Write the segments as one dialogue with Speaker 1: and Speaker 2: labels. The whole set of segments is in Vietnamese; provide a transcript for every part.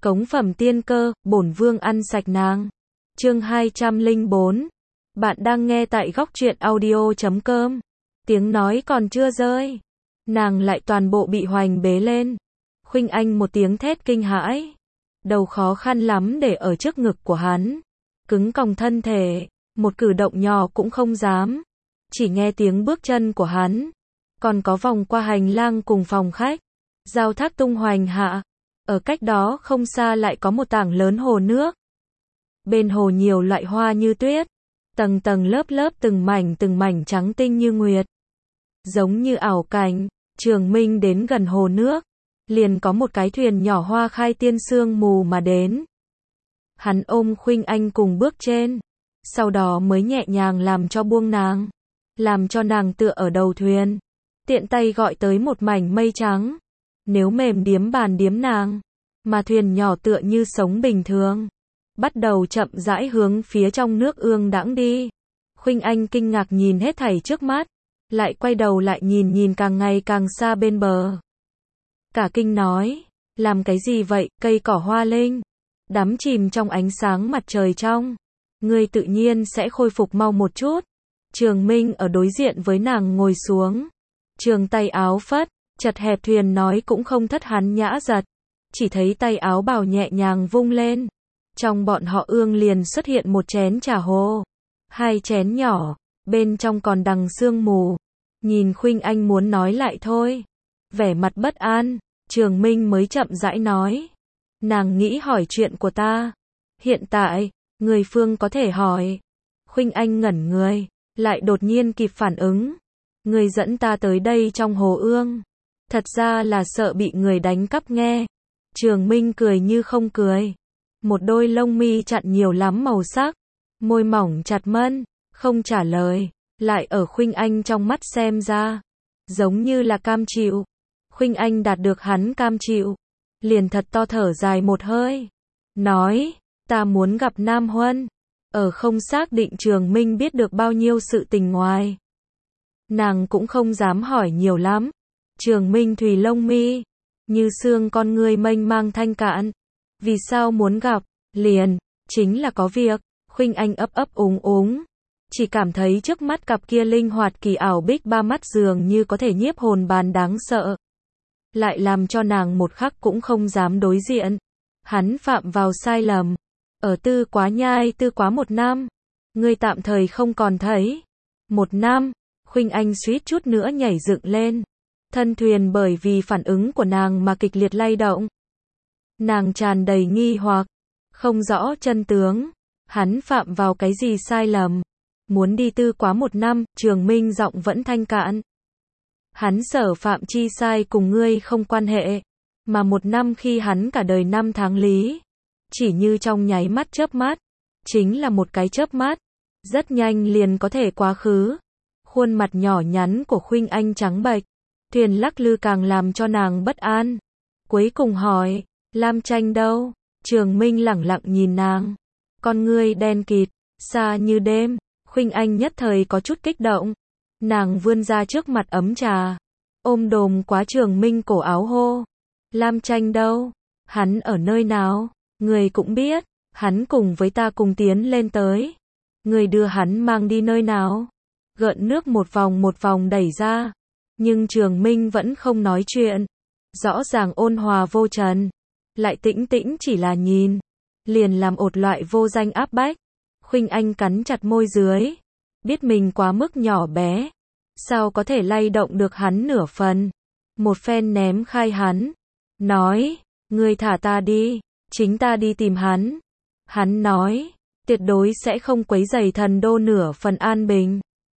Speaker 1: Cống phẩm tiên cơ, bổn vương ăn sạch nàng. Chương 204. Bạn đang nghe tại góc truyện audio.com. Tiếng nói còn chưa rơi, nàng lại toàn bộ bị hoành bế lên. Khuynh Anh một tiếng thét kinh hãi, đầu khó khăn lắm để ở trước ngực của hắn, cứng còng thân thể, một cử động nhỏ cũng không dám. Chỉ nghe tiếng bước chân của hắn, còn có vòng qua hành lang cùng phòng khách, giao thác tung hoành hạ. Ở cách đó không xa lại có một tảng lớn hồ nước. Bên hồ nhiều loại hoa như tuyết, tầng tầng lớp lớp từng mảnh trắng tinh như nguyệt. Giống như ảo cảnh, Trường Minh đến gần hồ nước, liền có một cái thuyền nhỏ hoa khai tiên sương mù mà đến. Hắn ôm Khuynh Anh cùng bước trên, sau đó mới nhẹ nhàng làm cho buông nàng, làm cho nàng tựa ở đầu thuyền, tiện tay gọi tới một mảnh mây trắng. Nếu mềm điếm bàn điếm nàng, mà thuyền nhỏ tựa như sống bình thường, bắt đầu chậm rãi hướng phía trong nước ương đãng đi. Khuynh Anh kinh ngạc nhìn hết thảy trước mắt, lại quay đầu lại nhìn càng ngày càng xa bên bờ. Cả kinh nói, làm cái gì vậy, cây cỏ hoa linh, đắm chìm trong ánh sáng mặt trời trong, ngươi tự nhiên sẽ khôi phục mau một chút. Trường Minh ở đối diện với nàng ngồi xuống, trường tay áo phất, chật hẹp thuyền nói cũng không thất hắn nhã giật, chỉ thấy tay áo bào nhẹ nhàng vung lên, trong bọn họ ương liền xuất hiện một chén trà hồ, hai chén nhỏ, bên trong còn đằng sương mù. Nhìn Khuynh Anh muốn nói lại thôi, vẻ mặt bất an, Trường Minh mới chậm rãi nói, nàng nghĩ hỏi chuyện của ta. Hiện tại, người phương có thể hỏi. Khuynh Anh ngẩn người, lại đột nhiên kịp phản ứng, người dẫn ta tới đây trong hồ ương, thật ra là sợ bị người đánh cắp nghe. Trường Minh cười như không cười, một đôi lông mi chặn nhiều lắm màu sắc, môi mỏng chặt mân, không trả lời, lại ở Khuynh Anh trong mắt xem ra, giống như là cam chịu. Khuynh Anh đạt được hắn cam chịu, liền thật to thở dài một hơi, nói, ta muốn gặp Nam Huân. Ở không xác định Trường Minh biết được bao nhiêu sự tình ngoài, nàng cũng không dám hỏi nhiều lắm. Trường Minh thùy lông mi, như xương con người mênh mang thanh cạn. Vì sao muốn gặp? Liền, chính là có việc. Khuynh Anh ấp úng, chỉ cảm thấy trước mắt cặp kia linh hoạt kỳ ảo bích ba mắt dường như có thể nhiếp hồn bàn đáng sợ, lại làm cho nàng một khắc cũng không dám đối diện. Hắn phạm vào sai lầm, ở Tư Quá Nhai Tư Quá một năm, ngươi tạm thời không còn thấy. Một năm, Khuynh Anh suýt chút nữa nhảy dựng lên, thân thuyền bởi vì phản ứng của nàng mà kịch liệt lay động. Nàng tràn đầy nghi hoặc, không rõ chân tướng, hắn phạm vào cái gì sai lầm, muốn đi Tư Quá một năm. Trường Minh giọng vẫn thanh cạn, hắn sở phạm chi sai cùng ngươi không quan hệ, mà một năm khi hắn cả đời năm tháng lý, chỉ như trong nháy mắt chớp mắt, chính là một cái chớp mắt, rất nhanh liền có thể quá khứ. Khuôn mặt nhỏ nhắn của Khuynh Anh trắng bệch, thuyền lắc lư càng làm cho nàng bất an. Cuối cùng hỏi, Lam Tranh đâu? Trường Minh lẳng lặng nhìn nàng, con ngươi đen kịt, xa như đêm. Khuynh Anh nhất thời có chút kích động, nàng vươn ra trước mặt ấm trà, ôm đồm quá Trường Minh cổ áo hô, Lam Tranh đâu? Hắn ở nơi nào? Người cũng biết, hắn cùng với ta cùng tiến lên tới. Người đưa hắn mang đi nơi nào? Gợn nước một vòng đẩy ra, nhưng Trường Minh vẫn không nói chuyện, rõ ràng ôn hòa vô trần, lại tĩnh tĩnh chỉ là nhìn, liền làm ột loại vô danh áp bách. Khuynh Anh cắn chặt môi dưới, biết mình quá mức nhỏ bé, sao có thể lay động được hắn nửa phần. Một phen ném khai hắn, nói, ngươi thả ta đi, chính ta đi tìm hắn. Hắn nói, tuyệt đối sẽ không quấy rầy thần đô nửa phần an bình,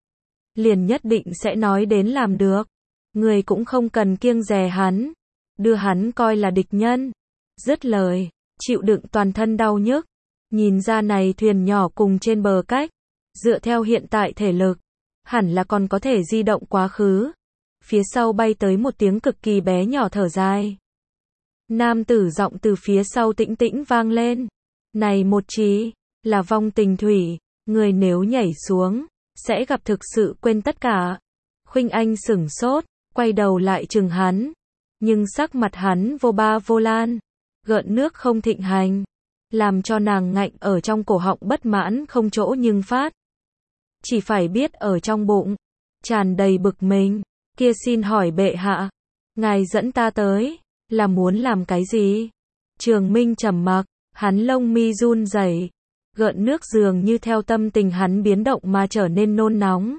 Speaker 1: liền nhất định sẽ nói đến làm được. Người cũng không cần kiêng dè hắn, đưa hắn coi là địch nhân. Dứt lời, chịu đựng toàn thân đau nhức, nhìn ra này thuyền nhỏ cùng trên bờ cách, dựa theo hiện tại thể lực, hẳn là còn có thể di động quá khứ. Phía sau bay tới một tiếng cực kỳ bé nhỏ thở dài. Nam tử giọng từ phía sau tĩnh tĩnh vang lên, này một chí, là vong tình thủy, người nếu nhảy xuống, sẽ gặp thực sự quên tất cả. Khuynh Anh sửng sốt, quay đầu lại chừng hắn, nhưng sắc mặt hắn vô ba vô lan, gợn nước không thịnh hành, làm cho nàng ngạnh ở trong cổ họng bất mãn không chỗ nhưng phát. Chỉ phải biết ở trong bụng, tràn đầy bực mình, kia xin hỏi bệ hạ, ngài dẫn ta tới, là muốn làm cái gì? Trường Minh trầm mặc, hắn lông mi run rẩy, gợn nước dường như theo tâm tình hắn biến động mà trở nên nôn nóng.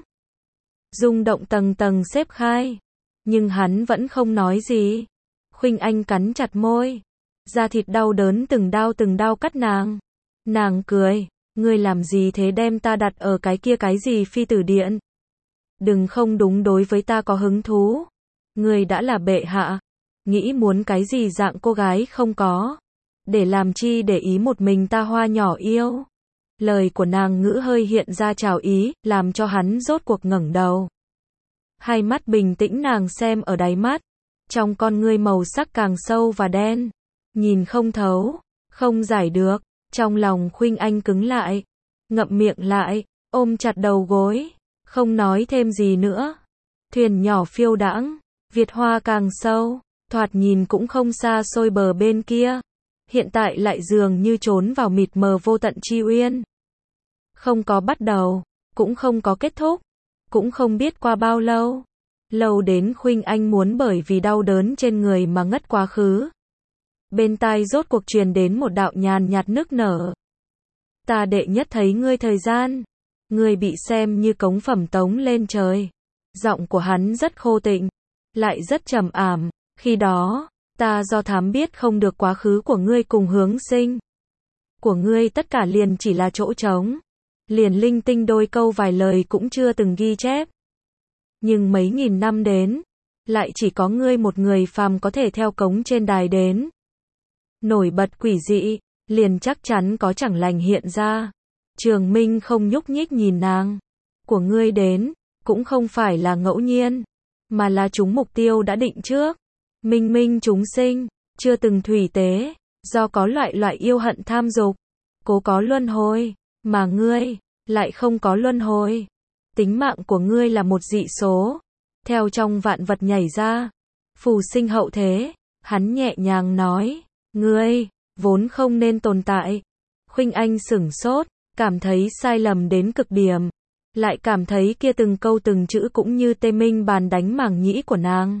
Speaker 1: Rung động tầng tầng xếp khai, nhưng hắn vẫn không nói gì. Khuynh Anh cắn chặt môi, da thịt đau đớn từng đao cắt nàng. Nàng cười, ngươi làm gì thế, đem ta đặt ở cái kia cái gì phi tử điện? Đừng không đúng, đối với ta có hứng thú. Ngươi đã là bệ hạ, nghĩ muốn cái gì dạng cô gái không có, để làm chi để ý một mình ta hoa nhỏ yêu. Lời của nàng ngữ hơi hiện ra trào ý, làm cho hắn rốt cuộc ngẩng đầu. Hai mắt bình tĩnh nàng xem ở đáy mắt, trong con ngươi màu sắc càng sâu và đen, nhìn không thấu, không giải được. Trong lòng Khuynh Anh cứng lại, ngậm miệng lại, ôm chặt đầu gối, không nói thêm gì nữa. Thuyền nhỏ phiêu đãng, Việt Hoa càng sâu, thoạt nhìn cũng không xa xôi bờ bên kia, hiện tại lại dường như trốn vào mịt mờ vô tận chi uyên. Không có bắt đầu, cũng không có kết thúc, cũng không biết qua bao lâu. Lâu đến Khuynh Anh muốn bởi vì đau đớn trên người mà ngất quá khứ. Bên tai rốt cuộc truyền đến một đạo nhàn nhạt nức nở. Ta đệ nhất thấy ngươi thời gian, ngươi bị xem như cống phẩm tống lên trời. Giọng của hắn rất khô tịnh, lại rất trầm ảm. Khi đó, ta do thám biết không được quá khứ của ngươi cùng hướng sinh của ngươi, tất cả liền chỉ là chỗ trống, liền linh tinh đôi câu vài lời cũng chưa từng ghi chép. Nhưng mấy nghìn năm đến, lại chỉ có ngươi một người phàm có thể theo cống trên đài đến. Nổi bật quỷ dị, liền chắc chắn có chẳng lành hiện ra. Trường Minh không nhúc nhích nhìn nàng. Của ngươi đến, cũng không phải là ngẫu nhiên, mà là chúng mục tiêu đã định trước. Minh minh chúng sinh, chưa từng thủy tế, do có loại yêu hận tham dục, cố có luân hồi, mà ngươi, lại không có luân hồi. Tính mạng của ngươi là một dị số, theo trong vạn vật nhảy ra, phù sinh hậu thế. Hắn nhẹ nhàng nói, ngươi, vốn không nên tồn tại. Khuynh Anh sửng sốt, cảm thấy sai lầm đến cực điểm, lại cảm thấy kia từng câu từng chữ cũng như tê minh bàn đánh màng nhĩ của nàng.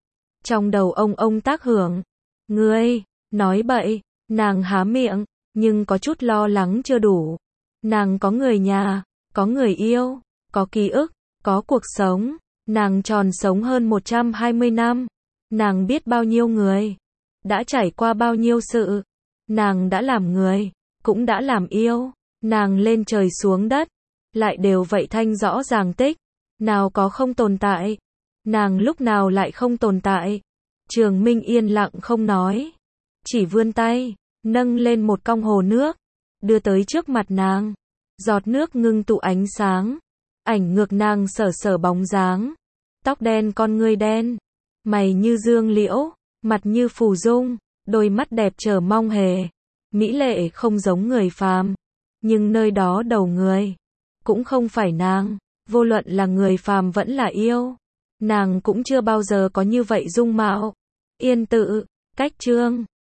Speaker 1: Trong đầu ông tác hưởng, ngươi, nói bậy. Nàng há miệng, nhưng có chút lo lắng chưa đủ. Nàng có người nhà, có người yêu, có ký ức, có cuộc sống. Nàng tròn sống hơn 120 năm. Nàng biết bao nhiêu người, đã trải qua bao nhiêu sự. Nàng đã làm người, cũng đã làm yêu. Nàng lên trời xuống đất, lại đều vậy thanh rõ ràng tích. Nào có không tồn tại. Nàng lúc nào lại không tồn tại. Trường Minh yên lặng không nói, chỉ vươn tay, nâng lên một cong hồ nước, đưa tới trước mặt nàng. Giọt nước ngưng tụ ánh sáng, ảnh ngược nàng sở bóng dáng. Tóc đen, con ngươi đen, mày như dương liễu, mặt như phù dung, đôi mắt đẹp chờ mong hề, mỹ lệ không giống người phàm. Nhưng nơi đó đầu người, cũng không phải nàng, vô luận là người phàm vẫn là yêu. Nàng cũng chưa bao giờ có như vậy dung mạo. Yên tự, cách chương.